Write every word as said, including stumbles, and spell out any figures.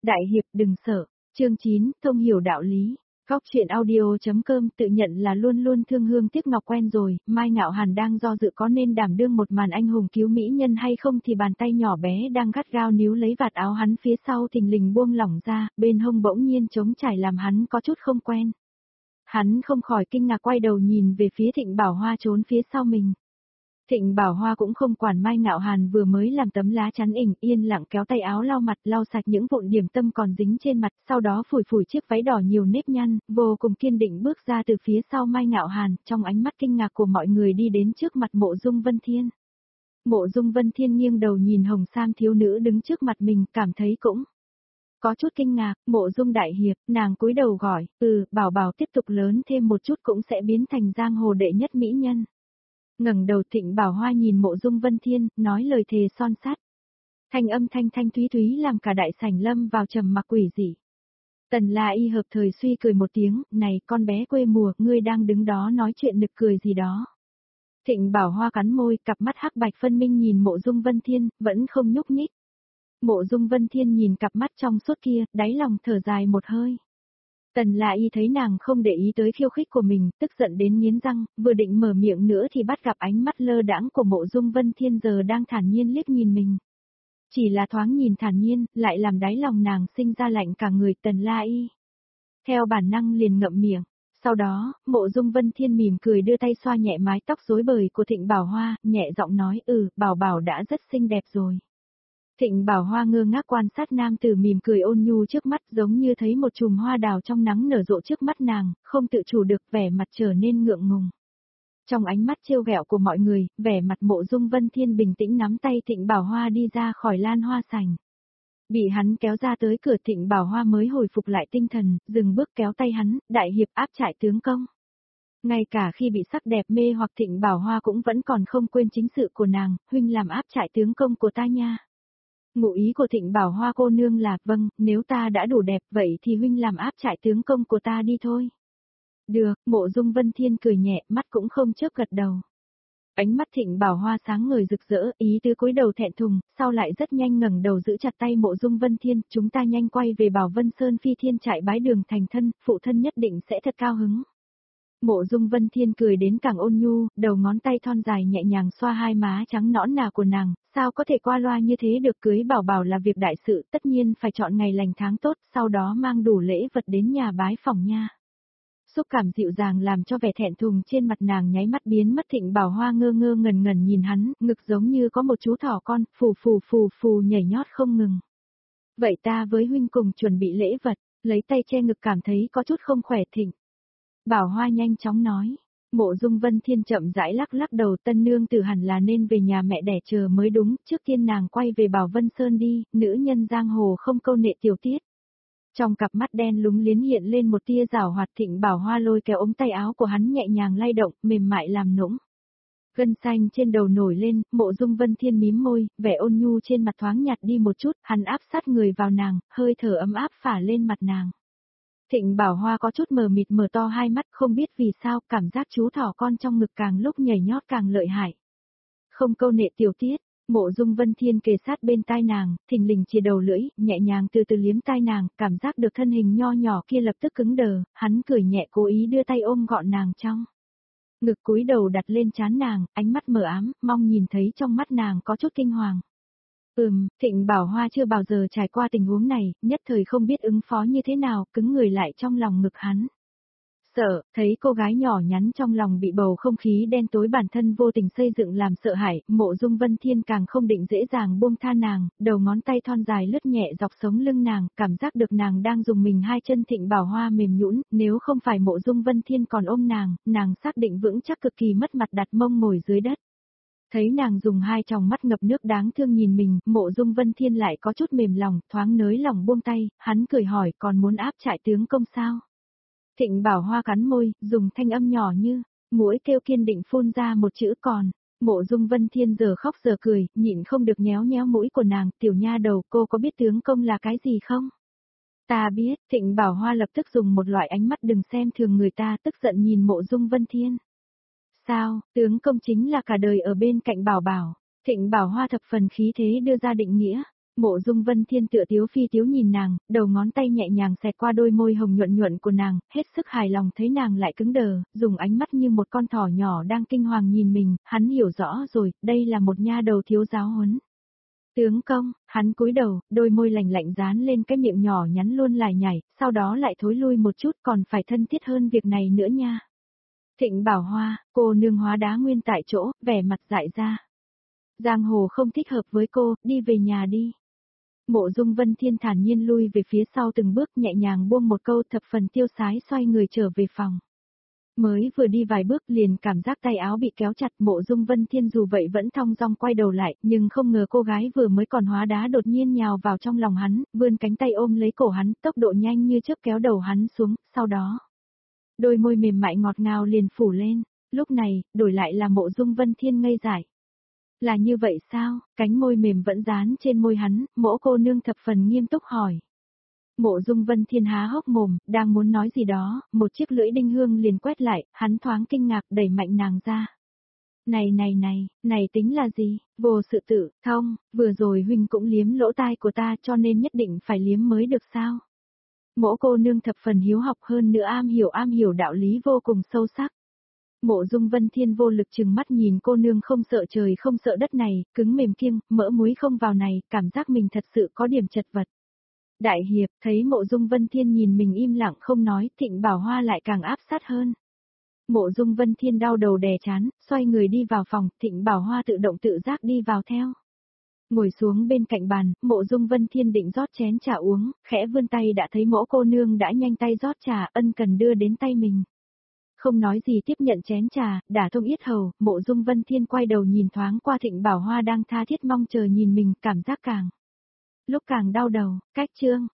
Đại hiệp đừng sợ. Chương chín, thông hiểu đạo lý. Góc truyện audio.com tự nhận là luôn luôn thương hương tiếc ngọc quen rồi, Mai Ngạo Hàn đang do dự có nên đảm đương một màn anh hùng cứu mỹ nhân hay không thì bàn tay nhỏ bé đang gắt gao níu lấy vạt áo hắn phía sau thình lình buông lỏng ra, bên hông bỗng nhiên trống trải làm hắn có chút không quen. Hắn không khỏi kinh ngạc quay đầu nhìn về phía Thịnh Bảo Hoa trốn phía sau mình. Thịnh Bảo Hoa cũng không quản Mai Ngạo Hàn vừa mới làm tấm lá chắn ỉnh, yên lặng kéo tay áo lau mặt, lau sạch những vụn điểm tâm còn dính trên mặt, sau đó phủi phủi chiếc váy đỏ nhiều nếp nhăn, vô cùng kiên định bước ra từ phía sau Mai Ngạo Hàn, trong ánh mắt kinh ngạc của mọi người đi đến trước mặt Mộ Dung Vân Thiên. Mộ Dung Vân Thiên nghiêng đầu nhìn hồng sam thiếu nữ đứng trước mặt mình, cảm thấy cũng có chút kinh ngạc. Mộ Dung đại hiệp, nàng cúi đầu gọi, ừ, Bảo Bảo tiếp tục lớn thêm một chút cũng sẽ biến thành giang hồ đệ nhất mỹ nhân. Ngẩng đầu Thịnh Bảo Hoa nhìn Mộ Dung Vân Thiên, nói lời thề son sắt. Thanh âm thanh thanh thúy thúy làm cả đại sảnh lâm vào trầm mặc quỷ dị. Tần La Y hợp thời suy cười một tiếng, này con bé quê mùa, ngươi đang đứng đó nói chuyện nực cười gì đó. Thịnh Bảo Hoa cắn môi, cặp mắt hắc bạch phân minh nhìn Mộ Dung Vân Thiên, vẫn không nhúc nhích. Mộ Dung Vân Thiên nhìn cặp mắt trong suốt kia, đáy lòng thở dài một hơi. Tần La Y thấy nàng không để ý tới khiêu khích của mình, tức giận đến nghiến răng, vừa định mở miệng nữa thì bắt gặp ánh mắt lơ đãng của Mộ Dung Vân Thiên giờ đang thản nhiên liếc nhìn mình. Chỉ là thoáng nhìn thản nhiên, lại làm đáy lòng nàng sinh ra lạnh cả người. Tần La Y theo bản năng liền ngậm miệng. Sau đó, Mộ Dung Vân Thiên mỉm cười đưa tay xoa nhẹ mái tóc rối bời của Thịnh Bảo Hoa, nhẹ giọng nói, ừ, Bảo Bảo đã rất xinh đẹp rồi. Thịnh Bảo Hoa ngơ ngác quan sát nam tử mỉm cười ôn nhu trước mắt, giống như thấy một chùm hoa đào trong nắng nở rộ trước mắt nàng, không tự chủ được vẻ mặt trở nên ngượng ngùng. Trong ánh mắt trêu ghẹo của mọi người, vẻ mặt Mộ Dung Vân Thiên bình tĩnh nắm tay Thịnh Bảo Hoa đi ra khỏi lan hoa sành. Bị hắn kéo ra tới cửa, Thịnh Bảo Hoa mới hồi phục lại tinh thần, dừng bước kéo tay hắn, đại hiệp áp trại tướng công. Ngay cả khi bị sắc đẹp mê hoặc Thịnh Bảo Hoa cũng vẫn còn không quên chính sự của nàng, huynh làm áp trại tướng công của ta nha. Ngụ ý của Thịnh Bảo Hoa cô nương là, vâng, nếu ta đã đủ đẹp vậy thì huynh làm áp trại tướng công của ta đi thôi. Được, Mộ Dung Vân Thiên cười nhẹ, mắt cũng không chớp gật đầu. Ánh mắt Thịnh Bảo Hoa sáng ngời rực rỡ, ý tứ cúi đầu thẹn thùng, sau lại rất nhanh ngẩng đầu giữ chặt tay Mộ Dung Vân Thiên, chúng ta nhanh quay về Bảo Vân Sơn Phi Thiên trại bái đường thành thân, phụ thân nhất định sẽ thật cao hứng. Mộ Dung Vân Thiên cười đến càng ôn nhu, đầu ngón tay thon dài nhẹ nhàng xoa hai má trắng nõn nà của nàng, sao có thể qua loa như thế được, cưới Bảo Bảo là việc đại sự, tất nhiên phải chọn ngày lành tháng tốt, sau đó mang đủ lễ vật đến nhà bái phỏng nha. Xúc cảm dịu dàng làm cho vẻ thẹn thùng trên mặt nàng nháy mắt biến mất. Thịnh Bảo Hoa ngơ ngơ ngẩn ngẩn nhìn hắn, ngực giống như có một chú thỏ con, phù phù phù phù nhảy nhót không ngừng. Vậy ta với huynh cùng chuẩn bị lễ vật, lấy tay che ngực cảm thấy có chút không khỏe. Thịnh Bảo Hoa nhanh chóng nói. Mộ Dung Vân Thiên chậm rãi lắc lắc đầu, tân nương tử hẳn là nên về nhà mẹ đẻ chờ mới đúng, trước tiên nàng quay về Bảo Vân Sơn đi, nữ nhân giang hồ không câu nệ tiểu tiết. Trong cặp mắt đen lúng liến hiện lên một tia giảo hoạt. Thịnh Bảo Hoa lôi kéo ống tay áo của hắn nhẹ nhàng lay động, mềm mại làm nũng. Gân xanh trên đầu nổi lên, Mộ Dung Vân Thiên mím môi, vẻ ôn nhu trên mặt thoáng nhạt đi một chút, hắn áp sát người vào nàng, hơi thở ấm áp phả lên mặt nàng. Thịnh Bảo Hoa có chút mờ mịt mở to hai mắt, không biết vì sao, cảm giác chú thỏ con trong ngực càng lúc nhảy nhót càng lợi hại. Không câu nệ tiểu tiết. Mộ Dung Vân Thiên kề sát bên tai nàng, thình lình chìa đầu lưỡi, nhẹ nhàng từ từ liếm tai nàng, cảm giác được thân hình nho nhỏ kia lập tức cứng đờ, hắn cười nhẹ cố ý đưa tay ôm gọn nàng trong ngực, cúi đầu đặt lên trán nàng, ánh mắt mờ ám, mong nhìn thấy trong mắt nàng có chút kinh hoàng. Ừm, Thịnh Bảo Hoa chưa bao giờ trải qua tình huống này, nhất thời không biết ứng phó như thế nào, cứng người lại trong lòng ngực hắn. Sợ, thấy cô gái nhỏ nhắn trong lòng bị bầu không khí đen tối bản thân vô tình xây dựng làm sợ hãi, Mộ Dung Vân Thiên càng không định dễ dàng buông tha nàng, đầu ngón tay thon dài lướt nhẹ dọc sống lưng nàng, cảm giác được nàng đang dùng mình hai chân. Thịnh Bảo Hoa mềm nhũn, nếu không phải Mộ Dung Vân Thiên còn ôm nàng, nàng xác định vững chắc cực kỳ mất mặt đặt mông ngồi dưới đất. Thấy nàng dùng hai tròng mắt ngập nước đáng thương nhìn mình, Mộ Dung Vân Thiên lại có chút mềm lòng, thoáng nới lòng buông tay, hắn cười hỏi, còn muốn áp trại tướng công sao? Thịnh Bảo Hoa cắn môi, dùng thanh âm nhỏ như muỗi kêu kiên định phun ra một chữ còn. Mộ Dung Vân Thiên giờ khóc giờ cười, nhịn không được nhéo nhéo mũi của nàng, tiểu nha đầu, cô có biết tướng công là cái gì không? Ta biết. Thịnh Bảo Hoa lập tức dùng một loại ánh mắt đừng xem thường người ta, tức giận nhìn Mộ Dung Vân Thiên. Sao, tướng công chính là cả đời ở bên cạnh Bảo Bảo. Thịnh Bảo Hoa thập phần khí thế đưa ra định nghĩa. Mộ Dung Vân Thiên tựa tiếu phi tiếu nhìn nàng, đầu ngón tay nhẹ nhàng xẹt qua đôi môi hồng nhuận nhuận của nàng, hết sức hài lòng thấy nàng lại cứng đờ, dùng ánh mắt như một con thỏ nhỏ đang kinh hoàng nhìn mình, hắn hiểu rõ rồi, đây là một nha đầu thiếu giáo huấn. Tướng công, hắn cúi đầu, đôi môi lạnh lạnh dán lên cái miệng nhỏ nhắn luôn lải nhải, sau đó lại thối lui một chút còn phải thân thiết hơn việc này nữa nha. Thịnh Bảo Hoa, cô nương hóa đá nguyên tại chỗ, vẻ mặt dại ra. Giang hồ không thích hợp với cô, đi về nhà đi. Mộ Dung Vân Thiên thản nhiên lui về phía sau từng bước nhẹ nhàng buông một câu thập phần tiêu sái xoay người trở về phòng. Mới vừa đi vài bước liền cảm giác tay áo bị kéo chặt. Mộ Dung Vân Thiên dù vậy vẫn thong dong quay đầu lại, nhưng không ngờ cô gái vừa mới còn hóa đá đột nhiên nhào vào trong lòng hắn, vươn cánh tay ôm lấy cổ hắn, tốc độ nhanh như chớp kéo đầu hắn xuống, sau đó đôi môi mềm mại ngọt ngào liền phủ lên. Lúc này, đổi lại là Mộ Dung Vân Thiên ngây dại. Là như vậy sao? Cánh môi mềm vẫn dán trên môi hắn, Mộ cô nương thập phần nghiêm túc hỏi. Mộ Dung Vân Thiên há hốc mồm, đang muốn nói gì đó, một chiếc lưỡi đinh hương liền quét lại, hắn thoáng kinh ngạc đẩy mạnh nàng ra. Này này này, này tính là gì? Vô sự tự, thông, vừa rồi huynh cũng liếm lỗ tai của ta cho nên nhất định phải liếm mới được sao? Mộ cô nương thập phần hiếu học hơn nữa am hiểu am hiểu đạo lý vô cùng sâu sắc. Mộ Dung Vân Thiên vô lực trừng mắt nhìn cô nương không sợ trời không sợ đất này, cứng mềm kiêng, mỡ muối không vào này, cảm giác mình thật sự có điểm chật vật. Đại hiệp, thấy Mộ Dung Vân Thiên nhìn mình im lặng không nói, Thịnh Bảo Hoa lại càng áp sát hơn. Mộ Dung Vân Thiên đau đầu đè chán, xoay người đi vào phòng, Thịnh Bảo Hoa tự động tự giác đi vào theo. Ngồi xuống bên cạnh bàn, Mộ Dung Vân Thiên định rót chén trà uống, khẽ vươn tay đã thấy Mộ cô nương đã nhanh tay rót trà, ân cần đưa đến tay mình. Không nói gì tiếp nhận chén trà, đả thông yết hầu, Mộ Dung Vân Thiên quay đầu nhìn thoáng qua Thịnh Bảo Hoa đang tha thiết mong chờ nhìn mình, cảm giác càng lúc càng đau đầu. Cách chương